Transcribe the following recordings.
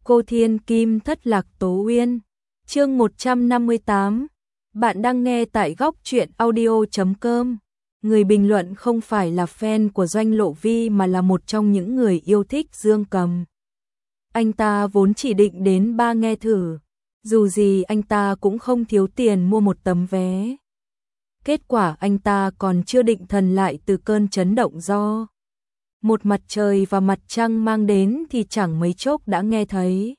Cô Thiên Kim thất lạc Tố Uyên. Chương 158. Bạn đang nghe tại góc truyện audio.com. Người bình luận không phải là fan của Doanh Lộ Vi mà là một trong những người yêu thích Dương Cầm. Anh ta vốn chỉ định đến ba nghe thử, dù gì anh ta cũng không thiếu tiền mua một tấm vé. Kết quả anh ta còn chưa định thần lại từ cơn chấn động do một mặt trời và mặt trăng mang đến thì chẳng mấy chốc đã nghe thấy.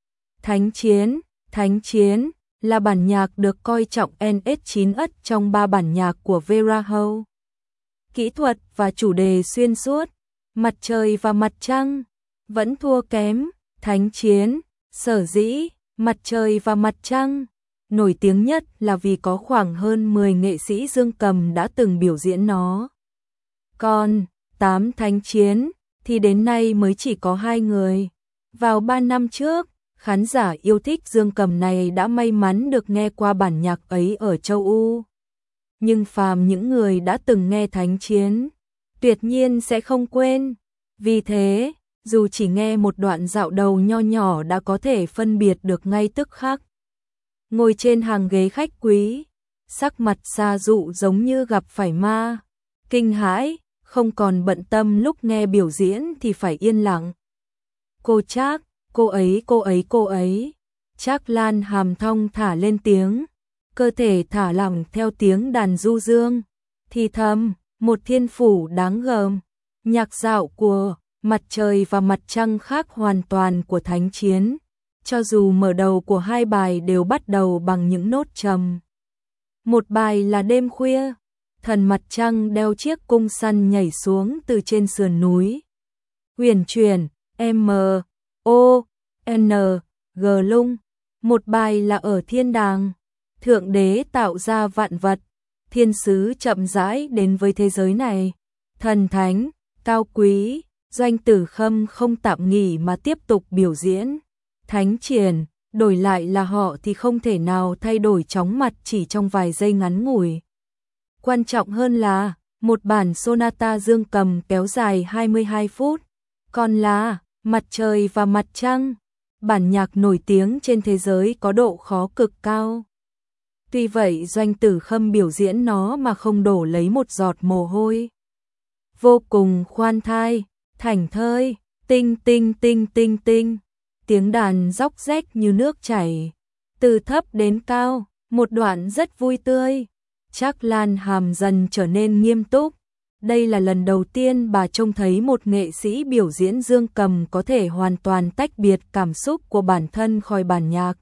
Thánh Chiến là bản nhạc được coi trọng NS9 ất trong ba bản nhạc của Vera Hậu. Kỹ thuật và chủ đề xuyên suốt, mặt trời và mặt trăng vẫn thua kém Thánh Chiến. Sở dĩ mặt trời và mặt trăng nổi tiếng nhất là vì có khoảng hơn 10 nghệ sĩ Dương Cầm đã từng biểu diễn nó. Còn 8 Thánh Chiến thì đến nay mới chỉ có 2 người. Vào 3 năm trước, khán giả yêu thích Dương Cầm này đã may mắn được nghe qua bản nhạc ấy ở châu Âu. Nhưng phàm những người đã từng nghe Thánh Chiến, tuyệt nhiên sẽ không quên. Vì thế, dù chỉ nghe một đoạn dạo đầu nho nhỏ đã có thể phân biệt được ngay tức khắc. Ngồi trên hàng ghế khách quý, sắc mặt sa dụ giống như gặp phải ma, kinh hãi, không còn bận tâm lúc nghe biểu diễn thì phải yên lặng. Cô Trác, cô ấy. Trác Lan hàm thong thả lên tiếng, cơ thể thả lỏng theo tiếng đàn du dương, thì thầm, một thiên phủ đáng gờm. Nhạc dạo của mặt trời và mặt trăng khác hoàn toàn của Thánh Chiến, cho dù mở đầu của hai bài đều bắt đầu bằng những nốt trầm. Một bài là đêm khuya, thần mặt trăng đeo chiếc cung săn nhảy xuống từ trên sườn núi. Huyền chuyển, M.O.N.G lung. Một bài là ở thiên đàng, thượng đế tạo ra vạn vật, thiên sứ chậm rãi đến với thế giới này. Thần thánh, cao quý, Doanh Tử Khâm không tạm nghỉ mà tiếp tục biểu diễn. Thánh Triển, đổi lại là họ thì không thể nào thay đổi chóng mặt chỉ trong vài giây ngắn ngủi. Quan trọng hơn là, một bản sonata Dương Cầm kéo dài 22 phút, còn là mặt trời và mặt trăng, bản nhạc nổi tiếng trên thế giới có độ khó cực cao. Tuy vậy Doanh Tử Khâm biểu diễn nó mà không đổ lấy một giọt mồ hôi. Vô cùng khoan thai, thảnh thơi, tinh tinh tinh tinh tinh. Tiếng đàn róc rách như nước chảy, từ thấp đến cao, một đoạn rất vui tươi. Trác Lan hàm dần trở nên nghiêm túc. Đây là lần đầu tiên bà trông thấy một nghệ sĩ biểu diễn Dương Cầm có thể hoàn toàn tách biệt cảm xúc của bản thân khỏi bản nhạc.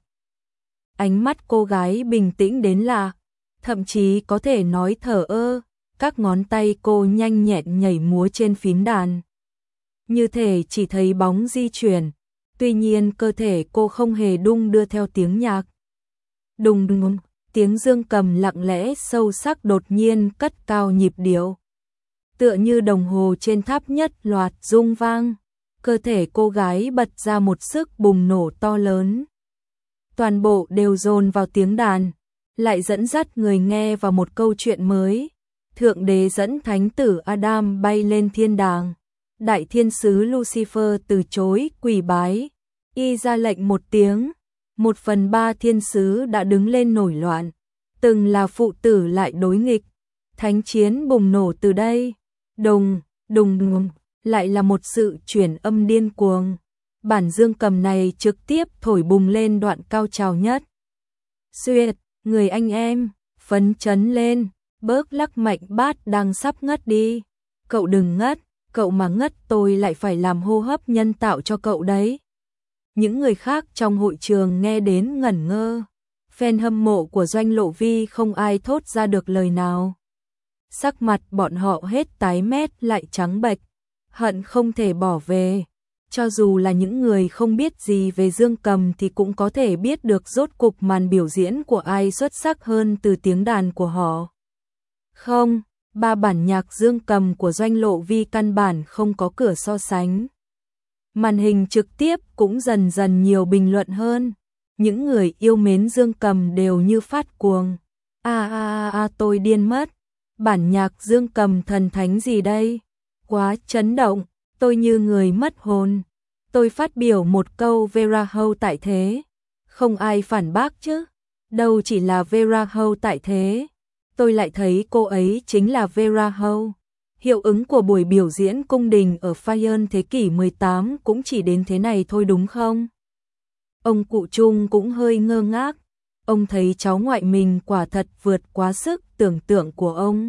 Ánh mắt cô gái bình tĩnh đến lạ, thậm chí có thể nói thờ ơ, các ngón tay cô nhanh nhẹn nhảy múa trên phím đàn. Như thể chỉ thấy bóng di chuyển, tuy nhiên cơ thể cô không hề đung đưa theo tiếng nhạc. Đùng đùng, tiếng Dương Cầm lặng lẽ sâu sắc đột nhiên cất cao nhịp điệu. Tựa như đồng hồ trên tháp nhất loạt rung vang, cơ thể cô gái bật ra một sức bùng nổ to lớn. Toàn bộ đều dồn vào tiếng đàn, lại dẫn dắt người nghe vào một câu chuyện mới. Thượng đế dẫn thánh tử Adam bay lên thiên đàng. Đại thiên sứ Lucifer từ chối quỳ bái, y ra lệnh một tiếng, 1/3 thiên sứ đã đứng lên nổi loạn, từng là phụ tử lại đối nghịch. Thánh Chiến bùng nổ từ đây, đùng, đùng đùng, lại là một sự chuyển âm điên cuồng. Bản Dương Cầm này trực tiếp thổi bùng lên đoạn cao trào nhất. Xuyệt, người anh em, phấn chấn lên, bớt lắc mạnh bát đang sắp ngất đi. Cậu đừng ngất. Cậu mà ngất tôi lại phải làm hô hấp nhân tạo cho cậu đấy. Những người khác trong hội trường nghe đến ngẩn ngơ. Fan hâm mộ của Doanh Lộ Vi không ai thốt ra được lời nào. Sắc mặt bọn họ hết tái mét lại trắng bệch, hận không thể bỏ về. Cho dù là những người không biết gì về Dương Cầm thì cũng có thể biết được rốt cục màn biểu diễn của ai xuất sắc hơn từ tiếng đàn của họ. Không. Ba bản nhạc Dương Cầm của Doanh Lộ Vi căn bản không có cửa so sánh. Màn hình trực tiếp cũng dần dần nhiều bình luận hơn. Những người yêu mến Dương Cầm đều như phát cuồng. Tôi điên mất. Bản nhạc Dương Cầm thần thánh gì đây? Quá chấn động, tôi như người mất hồn. Tôi phát biểu một câu Vera Hâu tại thế. Không ai phản bác chứ. Đâu chỉ là Vera Hâu tại thế. Tôi lại thấy cô ấy chính là Vera Hâu. Hiệu ứng của buổi biểu diễn cung đình ở Fayern thế kỷ 18 cũng chỉ đến thế này thôi đúng không? Ông cụ Trung cũng hơi ngơ ngác. Ông thấy cháu ngoại mình quả thật vượt quá sức tưởng tượng của ông.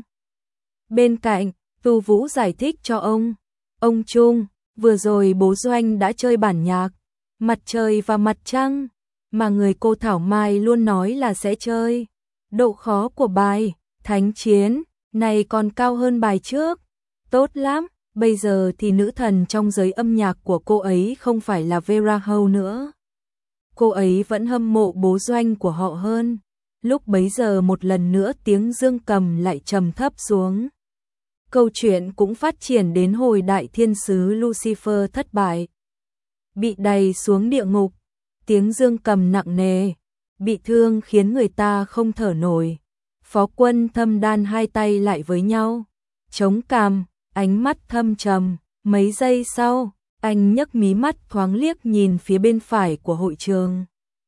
Bên cạnh, Tu Vũ giải thích cho ông. Ông Trung, vừa rồi bố Doanh đã chơi bản nhạc Mặt trời và mặt trăng mà người cô Thảo Mai luôn nói là sẽ chơi. Độ khó của bài Thánh Chiến này còn cao hơn bài trước. Tốt lắm, bây giờ thì nữ thần trong giới âm nhạc của cô ấy không phải là Vera Hâu nữa. Cô ấy vẫn hâm mộ bố Doanh của họ hơn. Lúc bấy giờ một lần nữa tiếng dương cầm lại trầm thấp xuống. Câu chuyện cũng phát triển đến hồi đại thiên sứ Lucifer thất bại, bị đày xuống địa ngục, tiếng dương cầm nặng nề, bị thương khiến người ta không thở nổi. Phó Quân Thâm đan hai tay lại với nhau, chống cằm, ánh mắt thâm trầm. Mấy giây sau, anh nhấc mí mắt thoáng liếc nhìn phía bên phải của hội trường.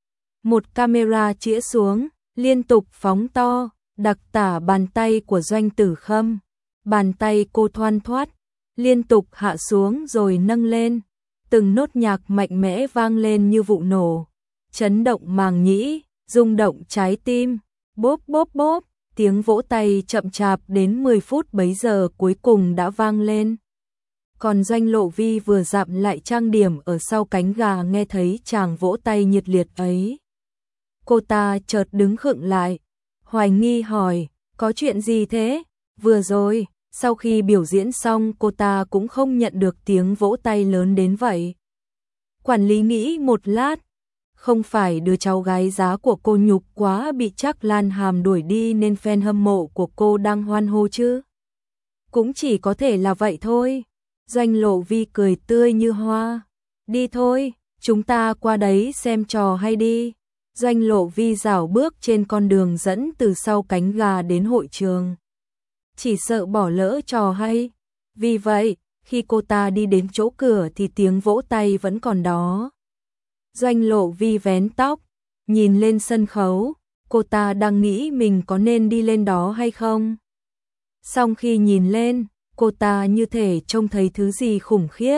Một camera chĩa xuống, liên tục phóng to, đặc tả bàn tay của Doanh Tử Khâm. Bàn tay cô thoăn thoắt, liên tục hạ xuống rồi nâng lên. Từng nốt nhạc mạnh mẽ vang lên như vụ nổ, chấn động màng nhĩ, rung động trái tim. Bốp bốp bốp, tiếng vỗ tay chậm chạp đến 10 phút bấy giờ cuối cùng đã vang lên. Còn Doanh Lộ Vi vừa dặm lại trang điểm ở sau cánh gà nghe thấy chàng vỗ tay nhiệt liệt ấy. Cô ta chợt đứng khựng lại, hoài nghi hỏi, có chuyện gì thế? Vừa rồi, sau khi biểu diễn xong cô ta cũng không nhận được tiếng vỗ tay lớn đến vậy. Quản lý nghĩ một lát, không phải đứa cháu gái giá của cô nhục quá bị Trác Lan Hàm đuổi đi nên fan hâm mộ của cô đang hoan hô chứ? Cũng chỉ có thể là vậy thôi. Doanh Lộ Vi cười tươi như hoa. Đi thôi, chúng ta qua đấy xem trò hay đi. Doanh Lộ Vi rảo bước trên con đường dẫn từ sau cánh gà đến hội trường. Chỉ sợ bỏ lỡ trò hay. Vì vậy, khi cô ta đi đến chỗ cửa thì tiếng vỗ tay vẫn còn đó. Doanh Lộ Vi vén tóc, nhìn lên sân khấu, cô ta đang nghĩ mình có nên đi lên đó hay không. Xong khi nhìn lên, cô ta như thể trông thấy thứ gì khủng khiếp.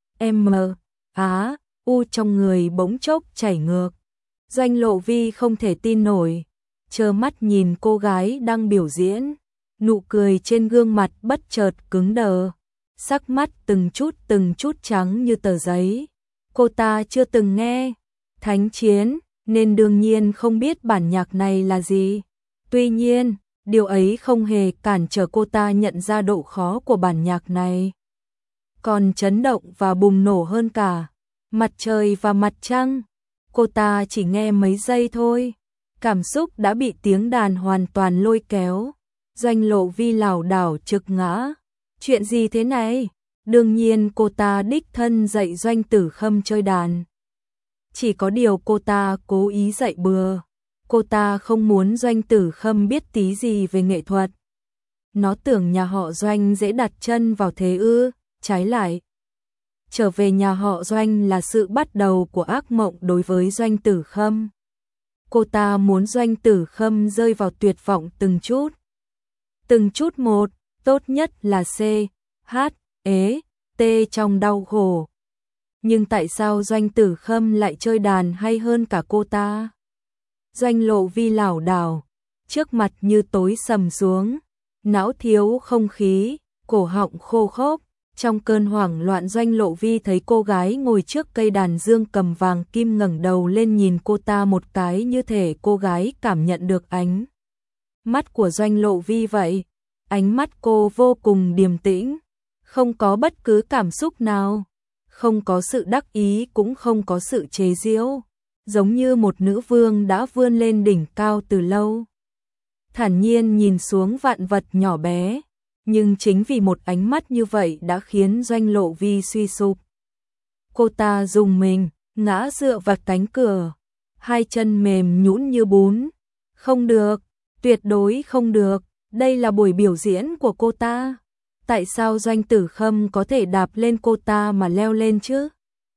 U trong người bỗng chốc chảy ngược. Doanh Lộ Vi không thể tin nổi, trơ mắt nhìn cô gái đang biểu diễn. Nụ cười trên gương mặt bất chợt cứng đờ, sắc mắt từng chút trắng như tờ giấy. Cô ta chưa từng nghe Thánh Chiến, nên đương nhiên không biết bản nhạc này là gì. Tuy nhiên, điều ấy không hề cản trở cô ta nhận ra độ khó của bản nhạc này. Còn chấn động và bùng nổ hơn cả, Mặt Trời và Mặt Trăng, cô ta chỉ nghe mấy giây thôi, cảm xúc đã bị tiếng đàn hoàn toàn lôi kéo. Doanh Lộ Vi lảo đảo trực ngã. Chuyện gì thế này? Đương nhiên cô ta đích thân dạy Doanh Tử Khâm chơi đàn. Chỉ có điều cô ta cố ý dạy bừa. Cô ta không muốn Doanh Tử Khâm biết tí gì về nghệ thuật. Nó tưởng nhà họ Doanh dễ đặt chân vào thế ư? Trái lại, trở về nhà họ Doanh là sự bắt đầu của ác mộng đối với Doanh Tử Khâm. Cô ta muốn Doanh Tử Khâm rơi vào tuyệt vọng từng chút một, tốt nhất là C, H, E, T trong đau khổ. Nhưng tại sao Doanh Tử Khâm lại chơi đàn hay hơn cả cô ta? Doanh Lộ Vi lảo đảo, trước mặt như tối sầm xuống, não thiếu không khí, cổ họng khô khốc. Trong cơn hoảng loạn Doanh Lộ Vi thấy cô gái ngồi trước cây đàn dương cầm vàng kim ngẩng đầu lên nhìn cô ta một cái như thể cô gái cảm nhận được ánh mắt của Doanh Lộ Vi vậy. Ánh mắt cô vô cùng điềm tĩnh, không có bất cứ cảm xúc nào, không có sự đắc ý cũng không có sự chế giễu, giống như một nữ vương đã vươn lên đỉnh cao từ lâu. Thản nhiên nhìn xuống vạn vật nhỏ bé, nhưng chính vì một ánh mắt như vậy đã khiến Doanh Lộ Vi suy sụp. Cô ta rùng mình, ngã dựa vào cánh cửa, hai chân mềm nhũn như bún. Không được, tuyệt đối không được, đây là buổi biểu diễn của cô ta. Tại sao Doanh Tử Khâm có thể đạp lên cô ta mà leo lên chứ?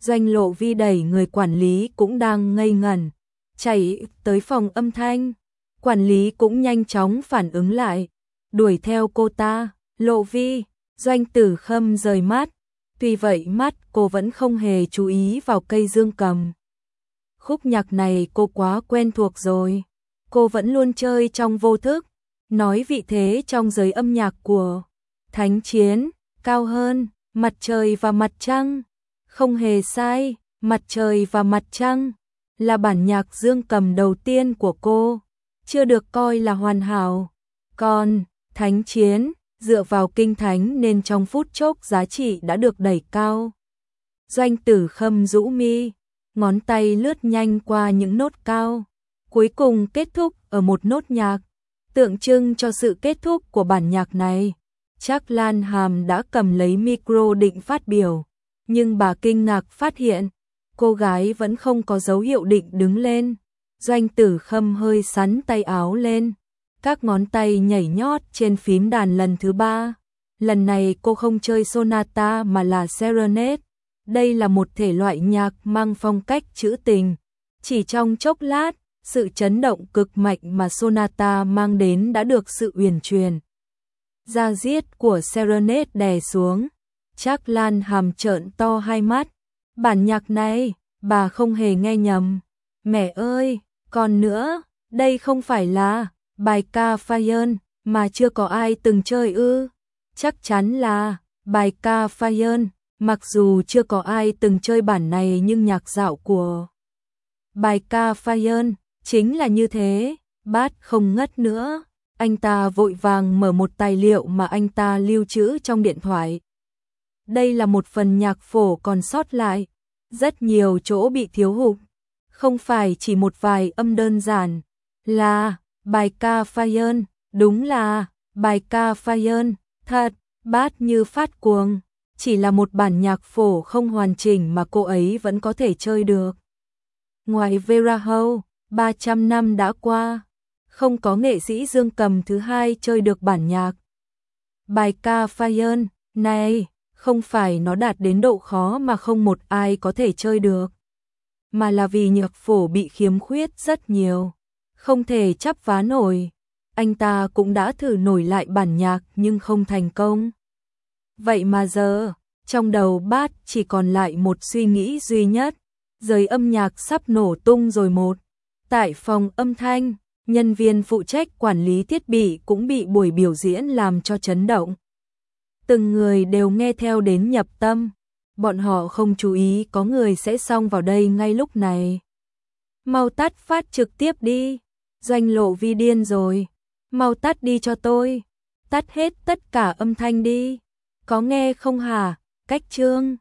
Doanh Lộ Vi đẩy người quản lý cũng đang ngây ngẩn, chạy tới phòng âm thanh. Quản lý cũng nhanh chóng phản ứng lại, đuổi theo cô ta. Lộ Vi, Doanh Tử Khâm rời mắt, tuy vậy mắt cô vẫn không hề chú ý vào cây dương cầm. Khúc nhạc này cô quá quen thuộc rồi, cô vẫn luôn chơi trong vô thức, nói vị thế trong giới âm nhạc của Thánh Chiến cao hơn Mặt Trời và Mặt Trăng. Không hề sai, Mặt Trời và Mặt Trăng là bản nhạc dương cầm đầu tiên của cô, chưa được coi là hoàn hảo. Còn Thánh Chiến dựa vào kinh thánh nên trong phút chốc giá trị đã được đẩy cao. Doanh Tử Khâm rũ mi, ngón tay lướt nhanh qua những nốt cao, cuối cùng kết thúc ở một nốt nhạc, tượng trưng cho sự kết thúc của bản nhạc này. Trác Lan Hàm đã cầm lấy micro định phát biểu, nhưng bà kinh ngạc phát hiện, cô gái vẫn không có dấu hiệu định đứng lên. Doanh Tử Khâm hơi xắn tay áo lên, các ngón tay nhảy nhót trên phím đàn lần thứ 3. Lần này cô không chơi sonata mà là serenade. Đây là một thể loại nhạc mang phong cách trữ tình. Chỉ trong chốc lát, sự chấn động cực mạnh mà sonata mang đến đã được sự uyển chuyển da diết của serenade đè xuống. Trác Lan Hàm trợn to hai mắt. Bản nhạc này, bà không hề nghe nhầm. Mẹ ơi, còn nữa, đây không phải là bài ca Fire mà chưa có ai từng chơi ư? Chắc chắn là bài ca Fire, mặc dù chưa có ai từng chơi bản này nhưng nhạc dạo của bài ca Fire chính là như thế. Bát không ngất nữa, anh ta vội vàng mở một tài liệu mà anh ta lưu trữ trong điện thoại. Đây là một phần nhạc phổ còn sót lại, rất nhiều chỗ bị thiếu hụt, không phải chỉ một vài âm đơn giản. Là bài ca Fire, đúng là bài ca Fire, thật. Bát như phát cuồng, chỉ là một bản nhạc phổ không hoàn chỉnh mà cô ấy vẫn có thể chơi được. Ngoài Vera Hậu, 300 năm đã qua, không có nghệ sĩ dương cầm thứ hai chơi được bản nhạc bài ca Fire này. Không phải nó đạt đến độ khó mà không một ai có thể chơi được, mà là vì nhạc phổ bị khiếm khuyết rất nhiều, không thể chắp vá nổi. Anh ta cũng đã thử nổi lại bản nhạc nhưng không thành công. Vậy mà giờ, trong đầu Bát chỉ còn lại một suy nghĩ duy nhất, giới âm nhạc sắp nổ tung rồi một. Tại phòng âm thanh, nhân viên phụ trách quản lý thiết bị cũng bị buổi biểu diễn làm cho chấn động. Từng người đều nghe theo đến nhập tâm, bọn họ không chú ý có người sẽ xông vào đây ngay lúc này. Mau tắt phát trực tiếp đi, Doanh Lộ Vi điên rồi, mau tắt đi cho tôi, tắt hết tất cả âm thanh đi, có nghe không hả, Cách Trương?